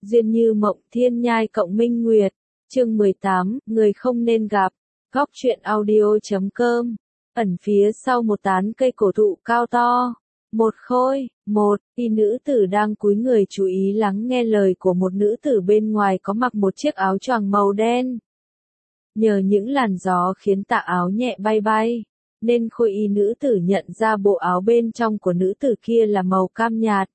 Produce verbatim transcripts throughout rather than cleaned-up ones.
Duyên như mộng thiên nhai cộng minh nguyệt. Chương mười tám, người không nên gặp. Góc truyện audio chấm com. Ẩn phía sau một tán cây cổ thụ cao to. Một khôi, một, y nữ tử đang cúi người chú ý lắng nghe lời của một nữ tử bên ngoài có mặc một chiếc áo choàng màu đen. Nhờ những làn gió khiến tà áo nhẹ bay bay, nên khôi y nữ tử nhận ra bộ áo bên trong của nữ tử kia là màu cam nhạt.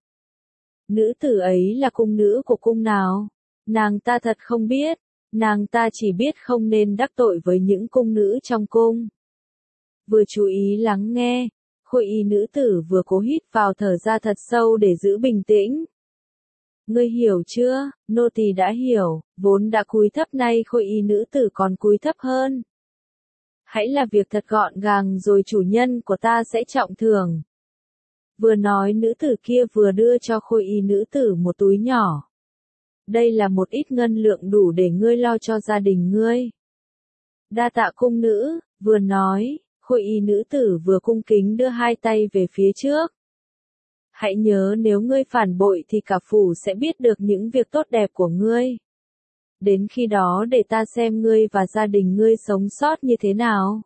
Nữ tử ấy là cung nữ của cung nào? Nàng ta thật không biết, nàng ta chỉ biết không nên đắc tội với những cung nữ trong cung. Vừa chú ý lắng nghe, khôi y nữ tử vừa cố hít vào thở ra thật sâu để giữ bình tĩnh. Ngươi hiểu chưa? Nô tỳ đã hiểu, vốn đã cúi thấp nay khôi y nữ tử còn cúi thấp hơn. Hãy là việc thật gọn gàng rồi chủ nhân của ta sẽ trọng thưởng. Vừa nói nữ tử kia vừa đưa cho khôi y nữ tử một túi nhỏ. Đây là một ít ngân lượng đủ để ngươi lo cho gia đình ngươi. Đa tạ cung nữ, vừa nói, khôi y nữ tử vừa cung kính đưa hai tay về phía trước. Hãy nhớ nếu ngươi phản bội thì cả phủ sẽ biết được những việc tốt đẹp của ngươi. Đến khi đó để ta xem ngươi và gia đình ngươi sống sót như thế nào.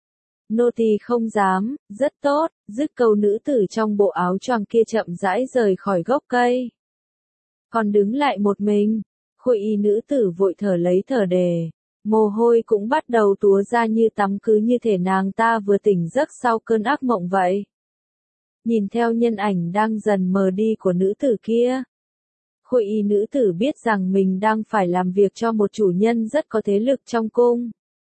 Nô tỳ không dám, rất tốt, dứt câu nữ tử trong bộ áo choàng kia chậm rãi rời khỏi gốc cây. Còn đứng lại một mình, khôi y nữ tử vội thở lấy thở đề, mồ hôi cũng bắt đầu túa ra như tắm, cứ như thể nàng ta vừa tỉnh giấc sau cơn ác mộng vậy. Nhìn theo nhân ảnh đang dần mờ đi của nữ tử kia, khôi y nữ tử biết rằng mình đang phải làm việc cho một chủ nhân rất có thế lực trong cung.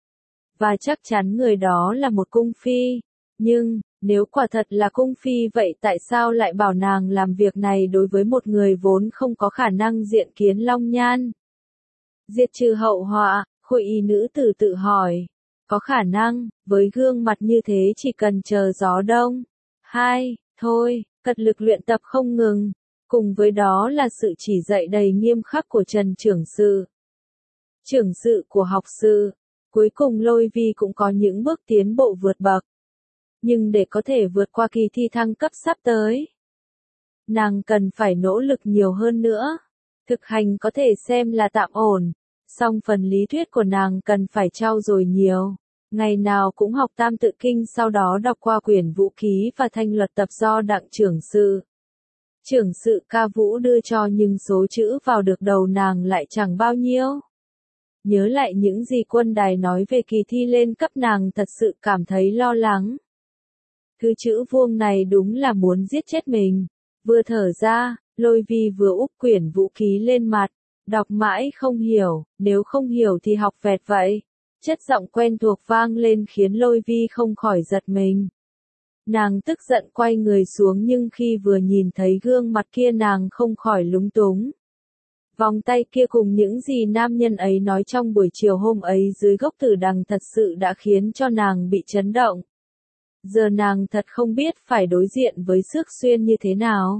Và chắc chắn người đó là một cung phi. Nhưng, nếu quả thật là cung phi vậy tại sao lại bảo nàng làm việc này đối với một người vốn không có khả năng diện kiến long nhan? Diệt trừ hậu họa, khôi y nữ tử tự hỏi. Có khả năng, với gương mặt như thế chỉ cần chờ gió đông. Hai, thôi, cật lực luyện tập không ngừng. Cùng với đó là sự chỉ dạy đầy nghiêm khắc của Trần trưởng sự. Trưởng sự của học sự. Cuối cùng Lôi Vi cũng có những bước tiến bộ vượt bậc. Nhưng để có thể vượt qua kỳ thi thăng cấp sắp tới, nàng cần phải nỗ lực nhiều hơn nữa. Thực hành có thể xem là tạm ổn, song phần lý thuyết của nàng cần phải trau dồi nhiều. Ngày nào cũng học tam tự kinh, sau đó đọc qua quyển vũ khí và thanh luật tập do đặng trưởng sự. Trưởng sự ca vũ đưa cho, nhưng số chữ vào được đầu nàng lại chẳng bao nhiêu. Nhớ lại những gì quân đài nói về kỳ thi lên cấp, nàng thật sự cảm thấy lo lắng. Thứ chữ vuông này đúng là muốn giết chết mình. Vừa thở ra, Lôi Vi vừa úp quyển vũ khí lên mặt, đọc mãi không hiểu, nếu không hiểu thì học vẹt vậy. Chất giọng quen thuộc vang lên khiến Lôi Vi không khỏi giật mình. Nàng tức giận quay người xuống, nhưng khi vừa nhìn thấy gương mặt kia nàng không khỏi lúng túng. Vòng tay kia cùng những gì nam nhân ấy nói trong buổi chiều hôm ấy dưới gốc tử đằng thật sự đã khiến cho nàng bị chấn động. Giờ nàng thật không biết phải đối diện với Xước Xuyên như thế nào.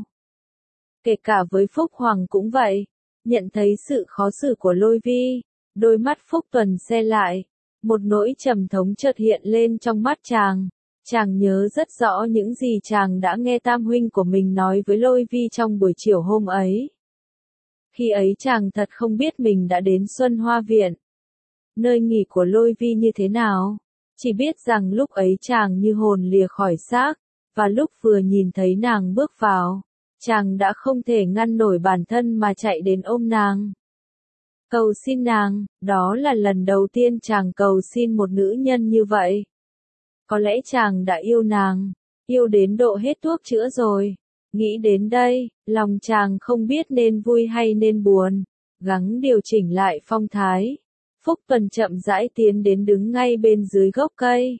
Kể cả với Phúc Hoàng cũng vậy. Nhận thấy sự khó xử của Lôi Vi, đôi mắt Phúc Tuần se lại. Một nỗi trầm thống chợt hiện lên trong mắt chàng. Chàng nhớ rất rõ những gì chàng đã nghe tam huynh của mình nói với Lôi Vi trong buổi chiều hôm ấy. Khi ấy chàng thật không biết mình đã đến Xuân Hoa Viện. Nơi nghỉ của Lôi Vi như thế nào. Chỉ biết rằng lúc ấy chàng như hồn lìa khỏi xác, và lúc vừa nhìn thấy nàng bước vào, chàng đã không thể ngăn nổi bản thân mà chạy đến ôm nàng. Cầu xin nàng, đó là lần đầu tiên chàng cầu xin một nữ nhân như vậy. Có lẽ chàng đã yêu nàng, yêu đến độ hết thuốc chữa rồi. Nghĩ đến đây, lòng chàng không biết nên vui hay nên buồn, gắng điều chỉnh lại phong thái. Phúc Tuần chậm rãi tiến đến đứng ngay bên dưới gốc cây.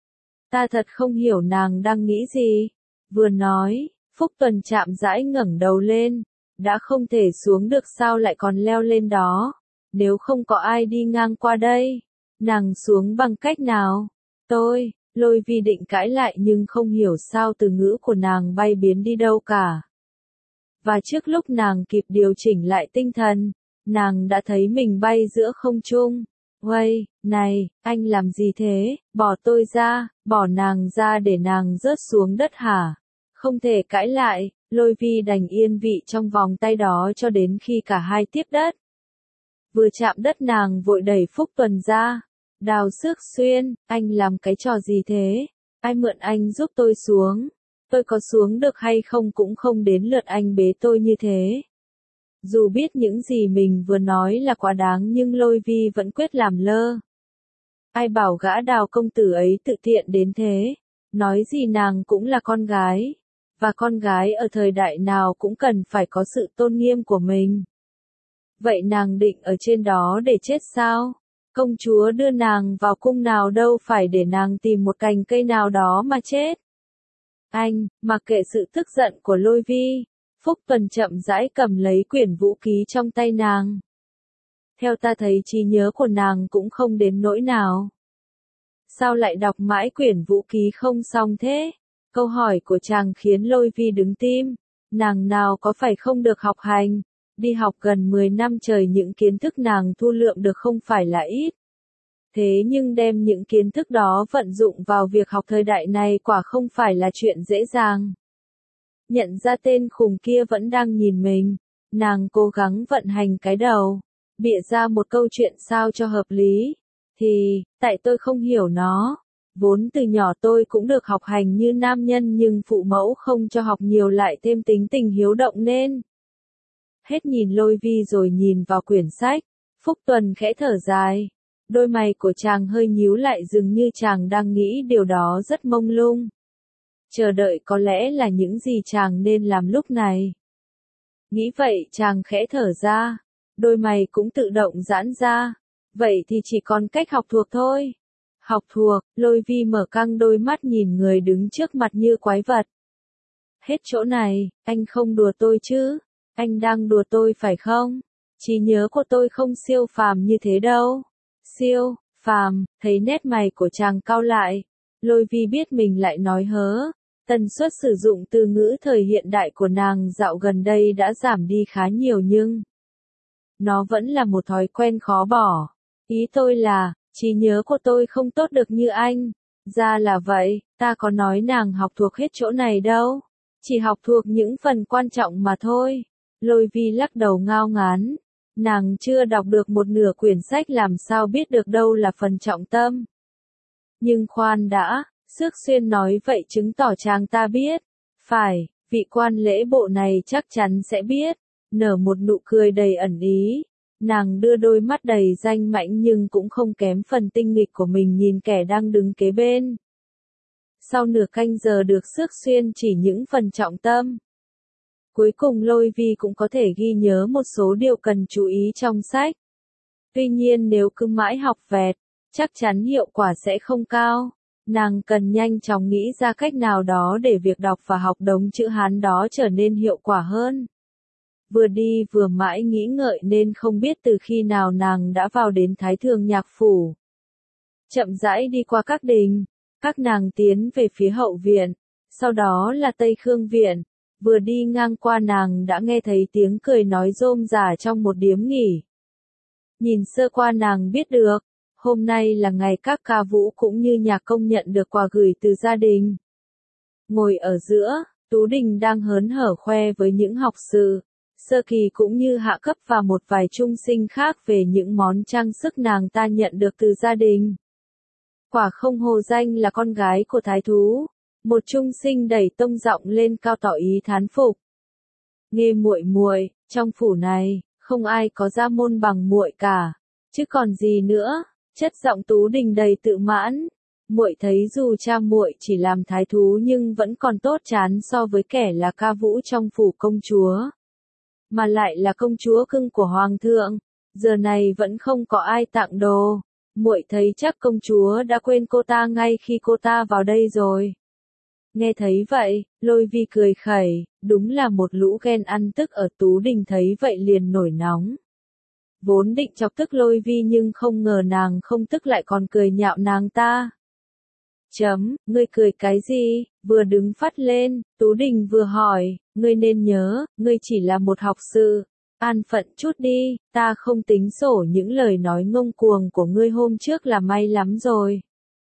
Ta thật không hiểu nàng đang nghĩ gì. Vừa nói, Phúc Tuần chậm rãi ngẩng đầu lên. Đã không thể xuống được sao lại còn leo lên đó. Nếu không có ai đi ngang qua đây, nàng xuống bằng cách nào? Tôi, Lôi Vi định cãi lại nhưng không hiểu sao từ ngữ của nàng bay biến đi đâu cả. Và trước lúc nàng kịp điều chỉnh lại tinh thần, nàng đã thấy mình bay giữa không trung. Uây, này, anh làm gì thế? Bỏ tôi ra, bỏ nàng ra để nàng rớt xuống đất hả? Không thể cãi lại, Lôi Vi đành yên vị trong vòng tay đó cho đến khi cả hai tiếp đất. Vừa chạm đất nàng vội đẩy Phúc Tuần ra. Đào Xước Xuyên, anh làm cái trò gì thế? Ai mượn anh giúp tôi xuống? Tôi có xuống được hay không cũng không đến lượt anh bế tôi như thế. Dù biết những gì mình vừa nói là quá đáng nhưng Lôi Vi vẫn quyết làm lơ. Ai bảo gã Đào công tử ấy tự tiện đến thế? Nói gì nàng cũng là con gái. Và con gái ở thời đại nào cũng cần phải có sự tôn nghiêm của mình. Vậy nàng định ở trên đó để chết sao? Công chúa đưa nàng vào cung nào đâu phải để nàng tìm một cành cây nào đó mà chết. Anh, mặc kệ sự tức giận của Lôi Vi, Phúc Tuần chậm rãi cầm lấy quyển vũ ký trong tay nàng. Theo ta thấy trí nhớ của nàng cũng không đến nỗi nào. Sao lại đọc mãi quyển vũ ký không xong thế? Câu hỏi của chàng khiến Lôi Vi đứng tim. Nàng nào có phải không được học hành? Đi học gần mười năm trời những kiến thức nàng thu lượm được không phải là ít. Thế nhưng đem những kiến thức đó vận dụng vào việc học thời đại này quả không phải là chuyện dễ dàng. Nhận ra tên khùng kia vẫn đang nhìn mình, nàng cố gắng vận hành cái đầu, bịa ra một câu chuyện sao cho hợp lý. Thì, tại tôi không hiểu nó. Vốn từ nhỏ tôi cũng được học hành như nam nhân nhưng phụ mẫu không cho học nhiều lại thêm tính tình hiếu động nên. Hết nhìn Lôi Vi rồi nhìn vào quyển sách, Phúc Tuần khẽ thở dài. Đôi mày của chàng hơi nhíu lại dường như chàng đang nghĩ điều đó rất mông lung. Chờ đợi có lẽ là những gì chàng nên làm lúc này. Nghĩ vậy chàng khẽ thở ra, đôi mày cũng tự động giãn ra. Vậy thì chỉ còn cách học thuộc thôi. Học thuộc, Lôi Vi mở căng đôi mắt nhìn người đứng trước mặt như quái vật. Hết chỗ này, anh không đùa tôi chứ? Anh đang đùa tôi phải không? Trí nhớ của tôi không siêu phàm như thế đâu. Siêu phàm, thấy nét mày của chàng cau lại. Lôi Vi biết mình lại nói hớ. Tần suất sử dụng từ ngữ thời hiện đại của nàng dạo gần đây đã giảm đi khá nhiều nhưng nó vẫn là một thói quen khó bỏ. Ý tôi là, trí nhớ của tôi không tốt được như anh. Ra là vậy, ta có nói nàng học thuộc hết chỗ này đâu. Chỉ học thuộc những phần quan trọng mà thôi. Lôi Vi lắc đầu ngao ngán. Nàng chưa đọc được một nửa quyển sách làm sao biết được đâu là phần trọng tâm. Nhưng khoan đã, Xước Xuyên nói vậy chứng tỏ chàng ta biết. Phải, vị quan lễ bộ này chắc chắn sẽ biết. Nở một nụ cười đầy ẩn ý. Nàng đưa đôi mắt đầy danh mãnh nhưng cũng không kém phần tinh nghịch của mình nhìn kẻ đang đứng kế bên. Sau nửa canh giờ được Xước Xuyên chỉ những phần trọng tâm. Cuối cùng Lôi Vi cũng có thể ghi nhớ một số điều cần chú ý trong sách. Tuy nhiên nếu cứ mãi học vẹt, chắc chắn hiệu quả sẽ không cao. Nàng cần nhanh chóng nghĩ ra cách nào đó để việc đọc và học đống chữ Hán đó trở nên hiệu quả hơn. Vừa đi vừa mãi nghĩ ngợi nên không biết từ khi nào nàng đã vào đến Thái Thường Nhạc Phủ. Chậm rãi đi qua các đình, các nàng tiến về phía hậu viện, sau đó là Tây Khương Viện. Vừa đi ngang qua nàng đã nghe thấy tiếng cười nói rôm rả trong một điếm nghỉ. Nhìn sơ qua nàng biết được, hôm nay là ngày các ca vũ cũng như nhạc công nhận được quà gửi từ gia đình. Ngồi ở giữa, Tú Đình đang hớn hở khoe với những học sự, sơ kỳ cũng như hạ cấp và một vài trung sinh khác về những món trang sức nàng ta nhận được từ gia đình. Quả không hổ danh là con gái của thái thú. Một trung sinh đẩy tông giọng lên cao tỏ ý thán phục. Nghe muội muội, trong phủ này, không ai có gia môn bằng muội cả, chứ còn gì nữa. Chất giọng Tú Đình đầy tự mãn. Muội thấy dù cha muội chỉ làm thái thú nhưng vẫn còn tốt chán so với kẻ là ca vũ trong phủ công chúa. Mà lại là công chúa cưng của hoàng thượng, giờ này vẫn không có ai tặng đồ. Muội thấy chắc công chúa đã quên cô ta ngay khi cô ta vào đây rồi. Nghe thấy vậy, Lôi Vi cười khẩy, đúng là một lũ ghen ăn tức ở. Tú Đình thấy vậy liền nổi nóng. Vốn định chọc tức Lôi Vi nhưng không ngờ nàng không tức lại còn cười nhạo nàng ta. Chấm, ngươi cười cái gì? Vừa đứng phắt lên, Tú Đình vừa hỏi, ngươi nên nhớ, ngươi chỉ là một học sự. An phận chút đi, ta không tính sổ những lời nói ngông cuồng của ngươi hôm trước là may lắm rồi.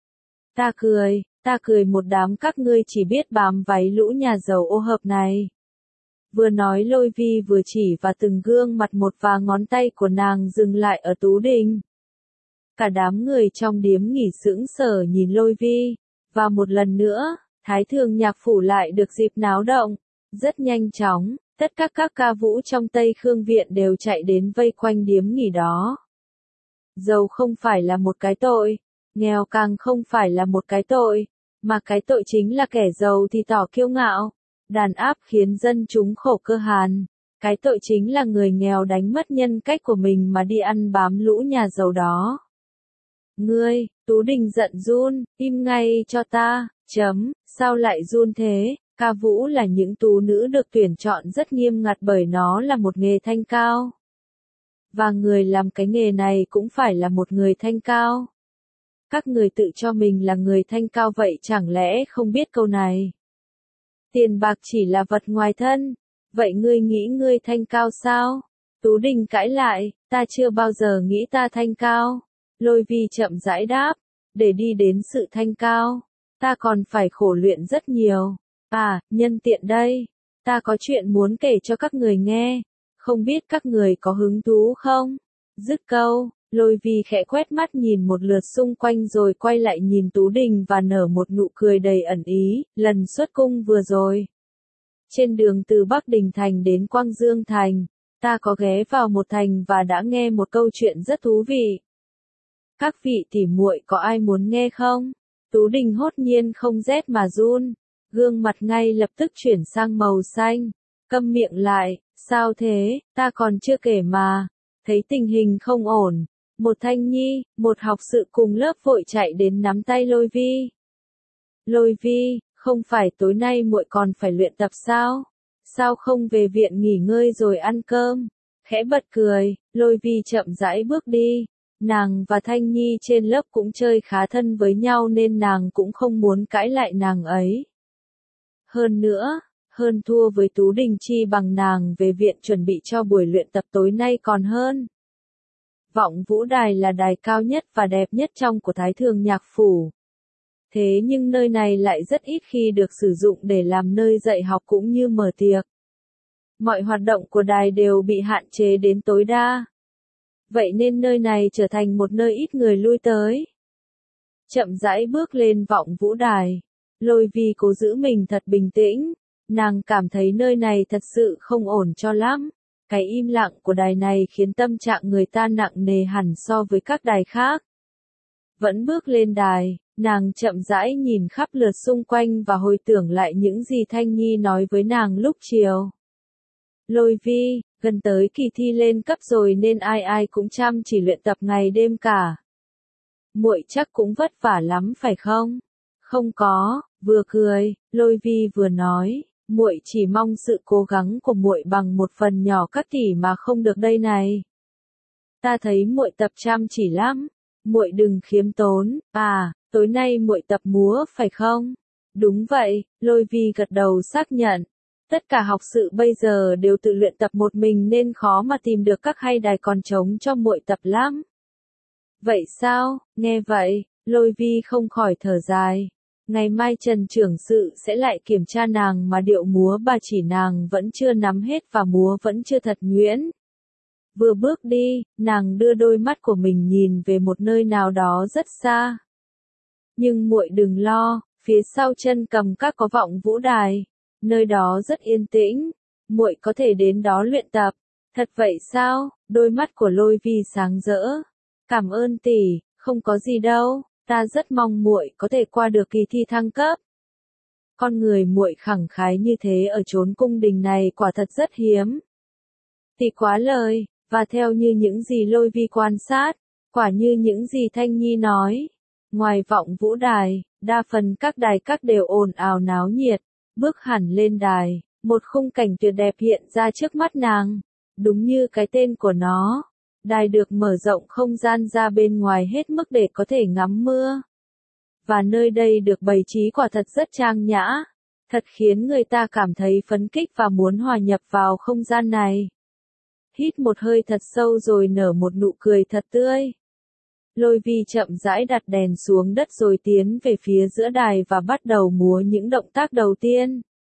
Ta cười, ta cười một đám các ngươi chỉ biết bám váy lũ nhà giàu ô hợp này. Vừa nói Lôi Vi vừa chỉ vào từng gương mặt một và ngón tay của nàng dừng lại ở Tú Đình. Cả đám người trong điếm nghỉ sững sờ nhìn Lôi Vi, và một lần nữa, Thái Thường Nhạc Phủ lại được dịp náo động. Rất nhanh chóng, tất cả các ca vũ trong Tây Khương Viện đều chạy đến vây quanh điếm nghỉ đó. Giàu không phải là một cái tội, nghèo càng không phải là một cái tội, mà cái tội chính là kẻ giàu thì tỏ kiêu ngạo, đàn áp khiến dân chúng khổ cơ hàn. Cái tội chính là người nghèo đánh mất nhân cách của mình mà đi ăn bám lũ nhà giàu đó. Ngươi, Tú Đình giận run, im ngay cho ta, chấm, sao lại run thế? Ca vũ là những tú nữ được tuyển chọn rất nghiêm ngặt bởi nó là một nghề thanh cao. Và người làm cái nghề này cũng phải là một người thanh cao. Các người tự cho mình là người thanh cao vậy chẳng lẽ không biết câu này? Tiền bạc chỉ là vật ngoài thân, vậy ngươi nghĩ ngươi thanh cao sao? Tú Đình cãi lại, ta chưa bao giờ nghĩ ta thanh cao. Lôi Vi chậm rãi đáp, để đi đến sự thanh cao, ta còn phải khổ luyện rất nhiều. À, nhân tiện đây, ta có chuyện muốn kể cho các người nghe, không biết các người có hứng thú không? Dứt câu, Lôi Vi khẽ quét mắt nhìn một lượt xung quanh rồi quay lại nhìn Tú Đình và nở một nụ cười đầy ẩn ý, lần xuất cung vừa rồi. Trên đường từ Bắc Đình Thành đến Quang Dương Thành, ta có ghé vào một thành và đã nghe một câu chuyện rất thú vị. Các vị tỉ muội có ai muốn nghe không? Tú Đình hốt nhiên không rét mà run, gương mặt ngay lập tức chuyển sang màu xanh. Câm miệng lại, sao thế, ta còn chưa kể mà. Thấy tình hình không ổn, một Thanh Nhi, một học sự cùng lớp vội chạy đến nắm tay Lôi Vi. Lôi Vi, không phải tối nay muội còn phải luyện tập sao? Sao không về viện nghỉ ngơi rồi ăn cơm? Khẽ bật cười, Lôi Vi chậm rãi bước đi. Nàng và Thanh Nhi trên lớp cũng chơi khá thân với nhau nên nàng cũng không muốn cãi lại nàng ấy. Hơn nữa, hơn thua với Tú Đình chi bằng nàng về viện chuẩn bị cho buổi luyện tập tối nay còn hơn. Vọng Vũ Đài là đài cao nhất và đẹp nhất trong của Thái Thường Nhạc Phủ. Thế nhưng nơi này lại rất ít khi được sử dụng để làm nơi dạy học cũng như mở tiệc. Mọi hoạt động của đài đều bị hạn chế đến tối đa. Vậy nên nơi này trở thành một nơi ít người lui tới. Chậm rãi bước lên Vọng Vũ Đài, Lôi Vi cố giữ mình thật bình tĩnh, nàng cảm thấy nơi này thật sự không ổn cho lắm. Cái im lặng của đài này khiến tâm trạng người ta nặng nề hẳn so với các đài khác. Vẫn bước lên đài, nàng chậm rãi nhìn khắp lượt xung quanh và hồi tưởng lại những gì Thanh Nhi nói với nàng lúc chiều. Lôi Vi, gần tới kỳ thi lên cấp rồi nên ai ai cũng chăm chỉ luyện tập ngày đêm cả. Muội chắc cũng vất vả lắm phải không? Không có, vừa cười, Lôi Vi vừa nói, muội chỉ mong sự cố gắng của muội bằng một phần nhỏ các tỷ mà không được đây này. Ta thấy muội tập chăm chỉ lắm, muội đừng khiêm tốn. À, tối nay muội tập múa phải không? Đúng vậy, Lôi Vi gật đầu xác nhận. Tất cả học sự bây giờ đều tự luyện tập một mình nên khó mà tìm được các hay đài còn trống cho muội tập lắm. Vậy sao? Nghe vậy, Lôi Vi không khỏi thở dài. Ngày mai Trần trưởng sự sẽ lại kiểm tra nàng mà điệu múa bà chỉ nàng vẫn chưa nắm hết và múa vẫn chưa thật nhuyễn. Vừa bước đi, nàng đưa đôi mắt của mình nhìn về một nơi nào đó rất xa. Nhưng muội đừng lo, phía sau chân cầm các có Vọng Vũ Đài, nơi đó rất yên tĩnh, muội có thể đến đó luyện tập. Thật vậy sao? Đôi mắt của Lôi Vi sáng rỡ. Cảm ơn tỷ, không có gì đâu, ta rất mong muội có thể qua được kỳ thi thăng cấp. Con người muội khẳng khái như thế ở chốn cung đình này quả thật rất hiếm. Tỷ quá lời, và theo như những gì Lôi Vi quan sát, quả như những gì Thanh Nhi nói. Ngoài Vọng Vũ Đài, đa phần các đài các đều ồn ào náo nhiệt. Bước hẳn lên đài, một khung cảnh tuyệt đẹp hiện ra trước mắt nàng. Đúng như cái tên của nó, đài được mở rộng không gian ra bên ngoài hết mức để có thể ngắm mưa. Và nơi đây được bày trí quả thật rất trang nhã, thật khiến người ta cảm thấy phấn khích và muốn hòa nhập vào không gian này. Hít một hơi thật sâu rồi nở một nụ cười thật tươi. Lôi Vi chậm rãi đặt đèn xuống đất rồi tiến về phía giữa đài và bắt đầu múa những động tác đầu tiên.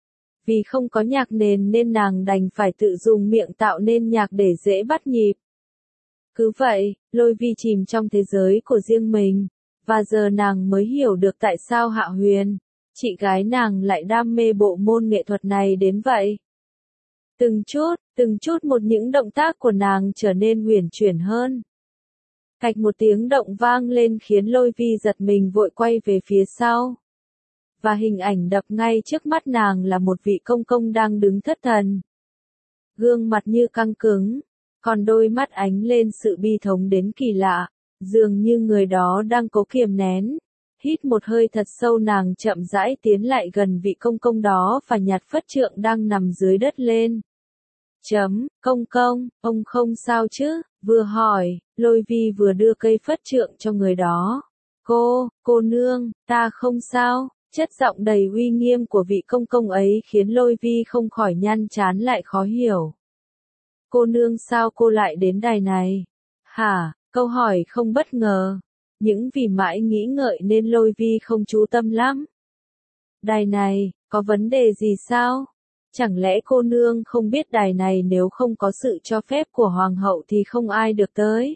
Vì không có nhạc nền nên nàng đành phải tự dùng miệng tạo nên nhạc để dễ bắt nhịp. Cứ vậy, Lôi Vi chìm trong thế giới của riêng mình, và giờ nàng mới hiểu được tại sao Hạ Huyền, chị gái nàng lại đam mê bộ môn nghệ thuật này đến vậy. Từng chút, từng chút một những động tác của nàng trở nên huyền chuyển hơn. Cạch một tiếng động vang lên khiến Lôi Vi giật mình vội quay về phía sau. Và hình ảnh đập ngay trước mắt nàng là một vị công công đang đứng thất thần. Gương mặt như căng cứng, còn đôi mắt ánh lên sự bi thống đến kỳ lạ, dường như người đó đang cố kiềm nén. Hít một hơi thật sâu, nàng chậm rãi tiến lại gần vị công công đó và nhặt phất trượng đang nằm dưới đất lên. Chấm, công công, ông không sao chứ? Vừa hỏi, Lôi Vi vừa đưa cây phất trượng cho người đó. Cô, cô nương, ta không sao. Chất giọng đầy uy nghiêm của vị công công ấy khiến Lôi Vi không khỏi nhăn trán lại khó hiểu. Cô nương sao cô lại đến đài này? Hả? Câu hỏi không bất ngờ. Những vì mãi nghĩ ngợi nên Lôi Vi không chú tâm lắm. Đài này, có vấn đề gì sao? Chẳng lẽ cô nương không biết đài này nếu không có sự cho phép của hoàng hậu thì không ai được tới?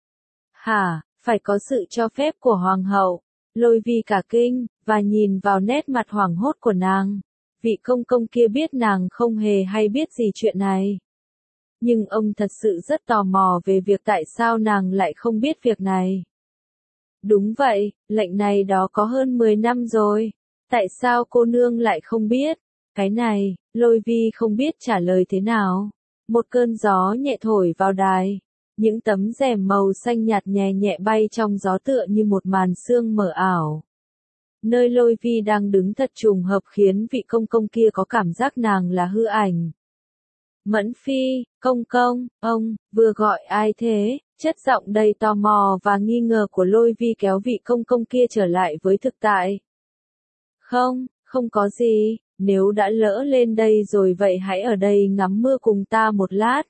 Hả? Phải có sự cho phép của hoàng hậu? Lôi Vi cả kinh, và nhìn vào nét mặt hoảng hốt của nàng. Vị công công kia biết nàng không hề hay biết gì chuyện này. Nhưng ông thật sự rất tò mò về việc tại sao nàng lại không biết việc này. Đúng vậy, lệnh này đó có hơn mười năm rồi. Tại sao cô nương lại không biết? Cái này, Lôi Vi không biết trả lời thế nào. Một cơn gió nhẹ thổi vào đài. Những tấm rèm màu xanh nhạt nhẹ nhẹ bay trong gió tựa như một màn sương mờ ảo. Nơi Lôi Vi đang đứng thật trùng hợp khiến vị công công kia có cảm giác nàng là hư ảnh. Mẫn Phi, công công, ông, vừa gọi ai thế? Chất giọng đầy tò mò và nghi ngờ của Lôi Vi kéo vị công công kia trở lại với thực tại. Không, không có gì, nếu đã lỡ lên đây rồi vậy hãy ở đây ngắm mưa cùng ta một lát.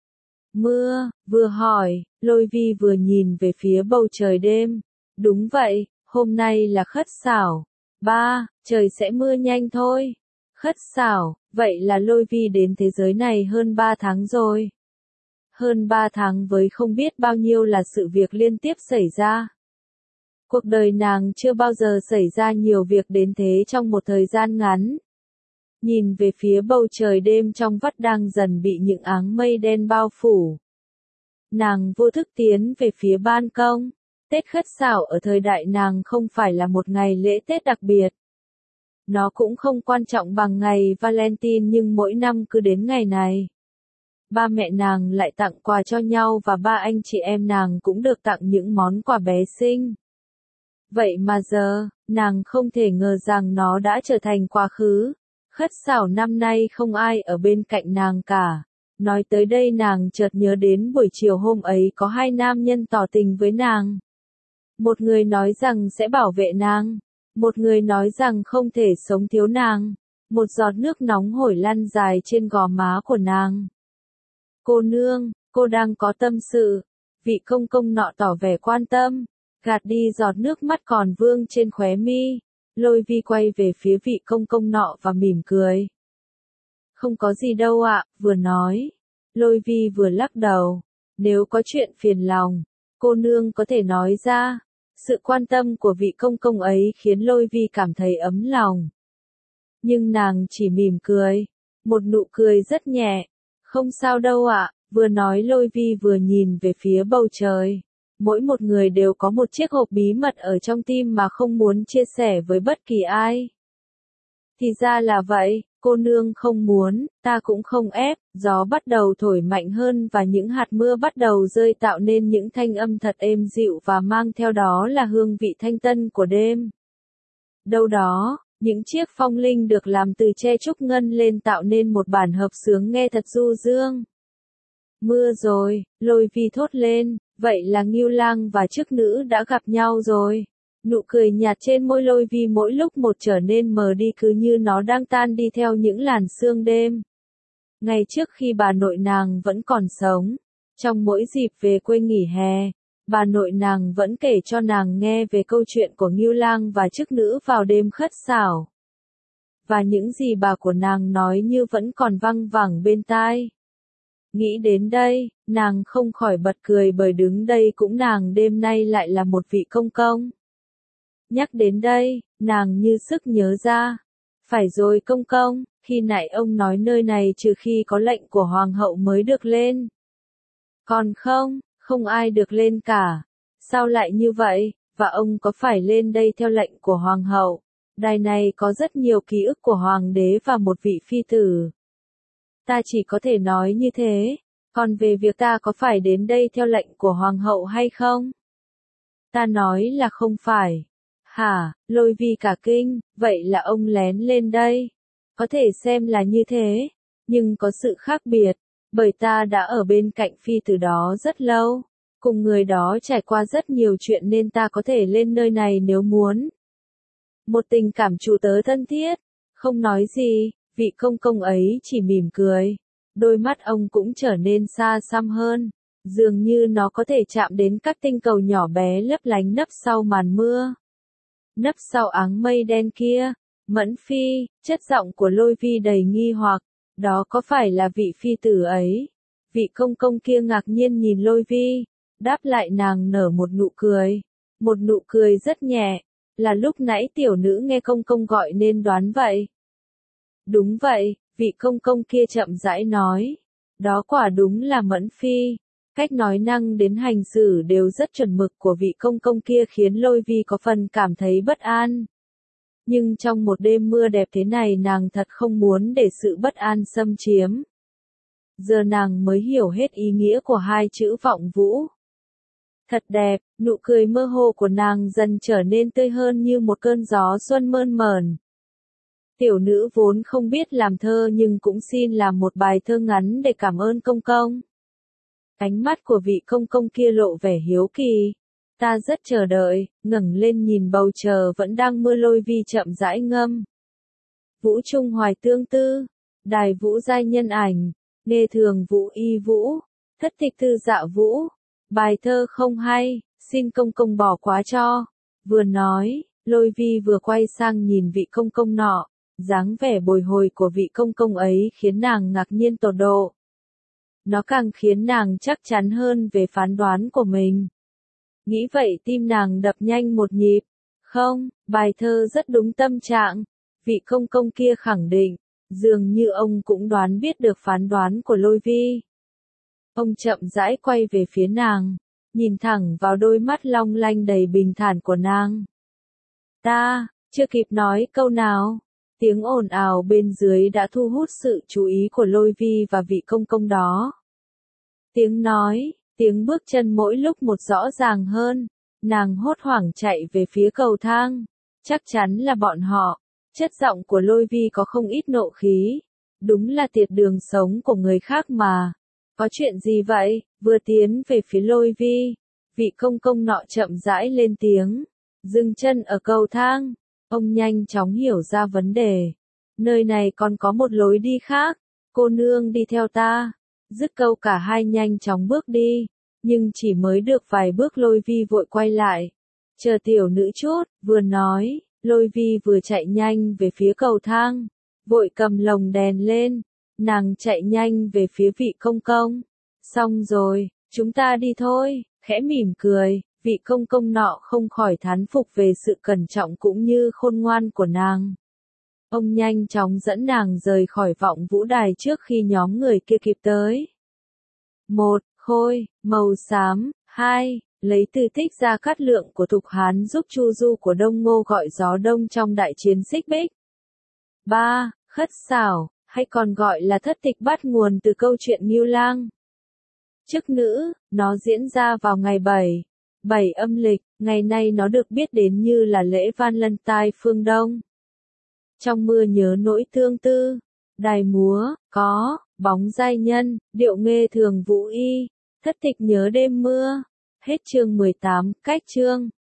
Mưa, vừa hỏi, Lôi Vi vừa nhìn về phía bầu trời đêm. Đúng vậy, hôm nay là khất sảo. Ba, trời sẽ mưa nhanh thôi. Khất sảo, vậy là Lôi Vi đến thế giới này hơn ba tháng rồi. Hơn ba tháng với không biết bao nhiêu là sự việc liên tiếp xảy ra. Cuộc đời nàng chưa bao giờ xảy ra nhiều việc đến thế trong một thời gian ngắn. Nhìn về phía bầu trời đêm trong vắt đang dần bị những áng mây đen bao phủ. Nàng vô thức tiến về phía ban công. Tết khất sảo ở thời đại nàng không phải là một ngày lễ Tết đặc biệt. Nó cũng không quan trọng bằng ngày Valentine nhưng mỗi năm cứ đến ngày này. Ba mẹ nàng lại tặng quà cho nhau và ba anh chị em nàng cũng được tặng những món quà bé xinh. Vậy mà giờ, nàng không thể ngờ rằng nó đã trở thành quá khứ. Khất sảo năm nay không ai ở bên cạnh nàng cả. Nói tới đây nàng chợt nhớ đến buổi chiều hôm ấy có hai nam nhân tỏ tình với nàng. Một người nói rằng sẽ bảo vệ nàng. Một người nói rằng không thể sống thiếu nàng. Một giọt nước nóng hổi lăn dài trên gò má của nàng. Cô nương, cô đang có tâm sự. Vị công công nọ tỏ vẻ quan tâm. Gạt đi giọt nước mắt còn vương trên khóe mi. Lôi Vi quay về phía vị công công nọ và mỉm cười. Không có gì đâu ạ, vừa nói. Lôi Vi vừa lắc đầu. Nếu có chuyện phiền lòng, cô nương có thể nói ra. Sự quan tâm của vị công công ấy khiến Lôi Vi cảm thấy ấm lòng. Nhưng nàng chỉ mỉm cười. Một nụ cười rất nhẹ. Không sao đâu ạ, vừa nói Lôi Vi vừa nhìn về phía bầu trời. Mỗi một người đều có một chiếc hộp bí mật ở trong tim mà không muốn chia sẻ với bất kỳ ai. Thì ra là vậy, cô nương không muốn, ta cũng không ép, gió bắt đầu thổi mạnh hơn và những hạt mưa bắt đầu rơi tạo nên những thanh âm thật êm dịu và mang theo đó là hương vị thanh tân của đêm. Đâu đó, những chiếc phong linh được làm từ tre trúc ngân lên tạo nên một bản hợp xướng nghe thật du dương. Mưa rồi, Lôi Vi thốt lên, vậy là Ngưu Lang và chức nữ đã gặp nhau rồi. Nụ cười nhạt trên môi Lôi Vi mỗi lúc một trở nên mờ đi cứ như nó đang tan đi theo những làn sương đêm. Ngày trước khi bà nội nàng vẫn còn sống, trong mỗi dịp về quê nghỉ hè, bà nội nàng vẫn kể cho nàng nghe về câu chuyện của Ngưu Lang và chức nữ vào đêm khất sảo. và những gì bà của nàng nói như vẫn còn văng vẳng bên tai. Nghĩ đến đây, nàng không khỏi bật cười bởi đứng đây cũng nàng đêm nay lại là một vị công công. Nhắc đến đây, nàng như sức nhớ ra. Phải rồi công công, khi nãy ông nói nơi này trừ khi có lệnh của hoàng hậu mới được lên. Còn không, không ai được lên cả. Sao lại như vậy, và ông có phải lên đây theo lệnh của hoàng hậu? Đài này có rất nhiều ký ức của hoàng đế và một vị phi tử. Ta chỉ có thể nói như thế, còn về việc ta có phải đến đây theo lệnh của hoàng hậu hay không? Ta nói là không phải. Hả, Lôi Vi cả kinh, vậy là ông lén lên đây. Có thể xem là như thế, nhưng có sự khác biệt, bởi ta đã ở bên cạnh phi tử đó rất lâu, cùng người đó trải qua rất nhiều chuyện nên ta có thể lên nơi này nếu muốn. Một tình cảm chủ tớ thân thiết, không nói gì, vị công công ấy chỉ mỉm cười. Đôi mắt ông cũng trở nên xa xăm hơn, dường như nó có thể chạm đến các tinh cầu nhỏ bé lấp lánh nấp sau màn mưa. Nấp sau áng mây đen kia, Mẫn Phi, chất giọng của Lôi Vi đầy nghi hoặc, đó có phải là vị phi tử ấy? Vị công công kia ngạc nhiên nhìn Lôi Vi, đáp lại nàng nở một nụ cười, một nụ cười rất nhẹ, là lúc nãy tiểu nữ nghe công công gọi nên đoán vậy. Đúng vậy, vị công công kia chậm rãi nói, đó quả đúng là Mẫn Phi. Cách nói năng đến hành xử đều rất chuẩn mực của vị công công kia khiến Lôi Vi có phần cảm thấy bất an. Nhưng trong một đêm mưa đẹp thế này nàng thật không muốn để sự bất an xâm chiếm. Giờ nàng mới hiểu hết ý nghĩa của hai chữ vọng vũ. Thật đẹp, nụ cười mơ hồ của nàng dần trở nên tươi hơn như một cơn gió xuân mơn mởn. Tiểu nữ vốn không biết làm thơ nhưng cũng xin làm một bài thơ ngắn để cảm ơn công công. Ánh mắt của vị công công kia lộ vẻ hiếu kỳ. Ta rất chờ đợi, ngẩng lên nhìn bầu trời vẫn đang mưa. Lôi Vi chậm rãi ngâm. Vũ trung hoài tương tư, đài vũ giai nhân ảnh, nghe thường vũ y vũ, thất tịch thư dạ vũ. Bài thơ không hay, xin công công bỏ qua cho. Vừa nói, Lôi Vi vừa quay sang nhìn vị công công nọ, dáng vẻ bồi hồi của vị công công ấy khiến nàng ngạc nhiên tột độ. Nó càng khiến nàng chắc chắn hơn về phán đoán của mình. Nghĩ vậy tim nàng đập nhanh một nhịp. Không, bài thơ rất đúng tâm trạng. Vị công công kia khẳng định, dường như ông cũng đoán biết được phán đoán của Lôi Vi. Ông chậm rãi quay về phía nàng, nhìn thẳng vào đôi mắt long lanh đầy bình thản của nàng. Ta, chưa kịp nói câu nào, tiếng ồn ào bên dưới đã thu hút sự chú ý của Lôi Vi và vị công công đó. Tiếng nói, tiếng bước chân mỗi lúc một rõ ràng hơn, nàng hốt hoảng chạy về phía cầu thang. Chắc chắn là bọn họ. Chất giọng của Lôi Vi có không ít nộ khí. Đúng là tiệt đường sống của người khác mà. Có chuyện gì vậy? Vừa tiến về phía Lôi Vi, vị công công nọ chậm rãi lên tiếng, dừng chân ở cầu thang. Ông nhanh chóng hiểu ra vấn đề. Nơi này còn có một lối đi khác. Cô nương đi theo ta. Dứt câu cả hai nhanh chóng bước đi. Nhưng chỉ mới được vài bước Lôi Vi vội quay lại. Chờ tiểu nữ chút, vừa nói, Lôi Vi vừa chạy nhanh về phía cầu thang. Vội cầm lồng đèn lên. Nàng chạy nhanh về phía vị công công. Xong rồi, chúng ta đi thôi, khẽ mỉm cười, vị công công nọ không khỏi thán phục về sự cẩn trọng cũng như khôn ngoan của nàng. Ông nhanh chóng dẫn nàng rời khỏi vọng vũ đài trước khi nhóm người kia kịp tới. Một, khôi, màu xám. Hai, lấy từ tích Gia Cát Lượng của Thục Hán giúp Chu Du của Đông Ngô gọi gió đông trong đại chiến Xích Bích. Ba, khất xảo, hay còn gọi là thất tịch bắt nguồn từ câu chuyện Ngưu Lang. Chức nữ, nó diễn ra vào ngày bảy, bảy âm lịch, ngày nay nó được biết đến như là lễ Valentine phương Đông. Trong mưa nhớ nỗi tương tư, đài múa, có, bóng giai nhân, điệu nghe thường vũ y, thất tịch nhớ đêm mưa. Hết chương mười tám, cách chương.